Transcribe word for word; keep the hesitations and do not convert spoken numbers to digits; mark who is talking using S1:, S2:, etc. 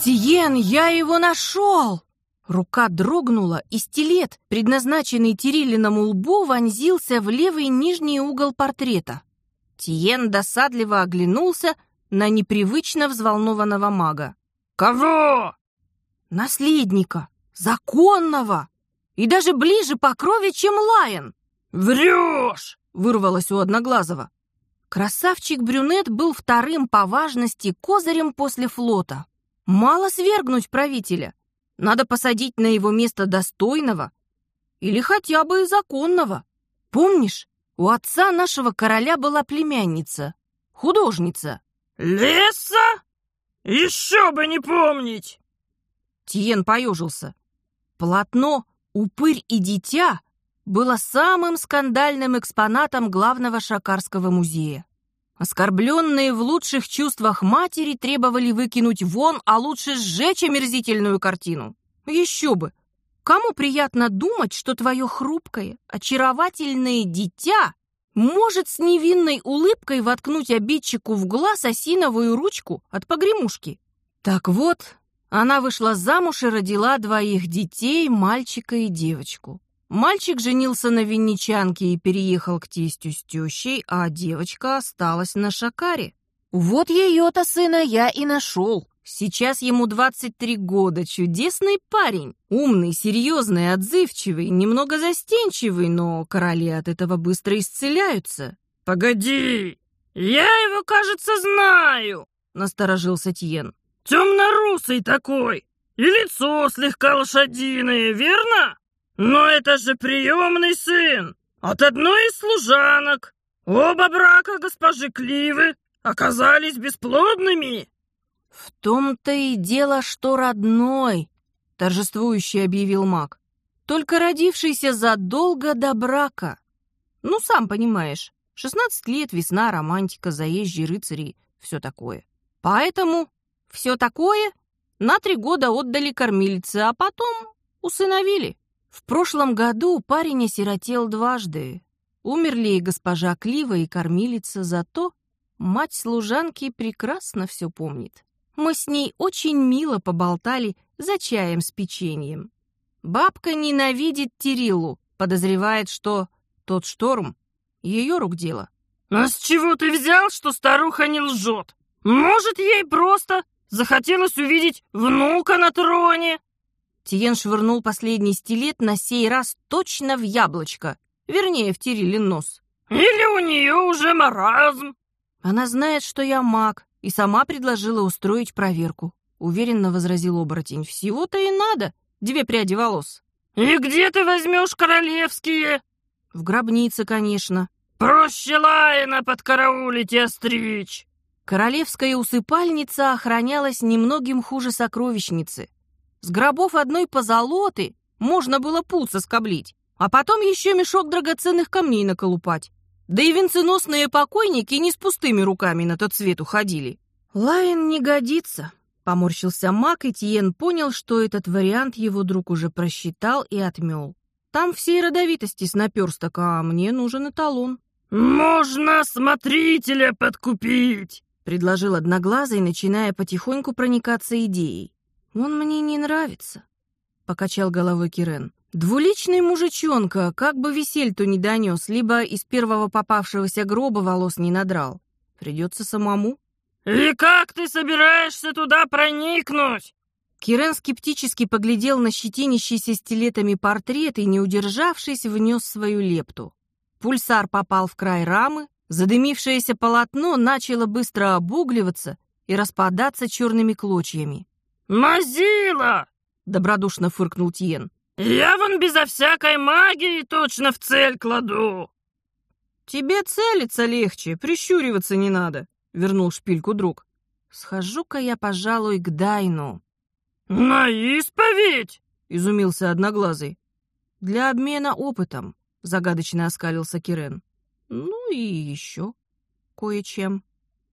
S1: «Тиен, я его нашел!» Рука дрогнула, и стилет, предназначенный Тириллиному лбу, вонзился в левый нижний угол портрета. Тиен досадливо оглянулся на непривычно взволнованного мага.
S2: «Кого?»
S1: «Наследника! Законного! И даже ближе по крови, чем Лайон!»
S2: «Врешь!»
S1: — вырвалось у Одноглазого. Красавчик-брюнет был вторым по важности козырем после флота. Мало свергнуть правителя. Надо посадить на его место достойного или хотя бы и законного. Помнишь, у отца нашего короля была племянница, художница.
S2: «Леса? Еще бы не помнить!»
S1: Тиен поежился. Полотно «Упырь и дитя» было самым скандальным экспонатом главного Шакарского музея. Оскорбленные в лучших чувствах матери требовали выкинуть вон, а лучше сжечь омерзительную картину. Еще бы! Кому приятно думать, что твое хрупкое, очаровательное дитя может с невинной улыбкой воткнуть обидчику в глаз осиновую ручку от погремушки? Так вот, она вышла замуж и родила двоих детей, мальчика и девочку. Мальчик женился на винничанке и переехал к тестю с тещей, а девочка осталась на Шакаре. Вот ее-то сына я и нашел. Сейчас ему двадцать три года, чудесный парень. Умный, серьезный, отзывчивый, немного застенчивый, но короли от этого быстро исцеляются.
S2: «Погоди, я его, кажется, знаю», — насторожился Тиен. «Темно-русый такой, и лицо слегка лошадиное, верно? Но это же приемный сын от одной из служанок. Оба брака госпожи Кливы оказались бесплодными».
S1: «В том-то и дело, что родной», — торжествующе объявил маг. «Только родившийся задолго до брака. Ну, сам понимаешь, шестнадцать лет, весна, романтика, заезжие рыцари, все такое. Поэтому все такое на три года отдали кормилице, а потом усыновили. В прошлом году парень осиротел дважды. Умерли и госпожа Клива, и кормилица, зато мать служанки прекрасно все помнит. Мы с ней очень мило поболтали за чаем с печеньем. Бабка ненавидит Тириллу, подозревает, что тот шторм — ее рук дело».
S2: «А с чего ты взял, что старуха не лжет? Может, ей просто захотелось увидеть внука на троне?»
S1: Тиен швырнул последний стилет на сей раз точно в яблочко, вернее, в Тириллин нос.
S2: «Или у нее уже маразм?»
S1: «Она знает, что я маг, и сама предложила устроить проверку», — уверенно возразил оборотень. «Всего-то и надо, две пряди волос».
S2: «И где ты возьмешь королевские?»
S1: «В гробнице, конечно».
S2: «Проще Лайена подкараулить и остричь».
S1: Королевская усыпальница охранялась немногим хуже сокровищницы. С гробов одной позолоты можно было пуд соскоблить, а потом еще мешок драгоценных камней наколупать. Да и венценосные покойники не с пустыми руками на тот свет уходили. «Лайен не годится», — поморщился маг, и Тиен понял, что этот вариант его друг уже просчитал и отмел. «Там всей родовитости с наперсток, а мне нужен эталон».
S2: «Можно смотрителя подкупить»,
S1: — предложил Одноглазый, начиная потихоньку проникаться идеей. «Он мне не нравится», — покачал головой Кирен. «Двуличный мужичонка, как бы весельту не донес, либо из первого попавшегося гроба волос не надрал. Придется самому».
S2: «И как ты собираешься туда проникнуть?»
S1: Кирен скептически поглядел на щетинящийся стилетами портрет и, не удержавшись, внес свою лепту. Пульсар попал в край рамы, задымившееся полотно начало быстро обугливаться и распадаться черными клочьями.
S2: «Мазила!» — добродушно фыркнул Тиен. «Я вон безо всякой магии точно в цель кладу!»
S1: «Тебе целиться легче, прищуриваться не надо», — вернул шпильку друг. «Схожу-ка я, пожалуй, к Дайну».
S2: «На исповедь?»
S1: — изумился Одноглазый. «Для обмена опытом», — загадочно оскалился Кирен. «Ну и еще кое-чем».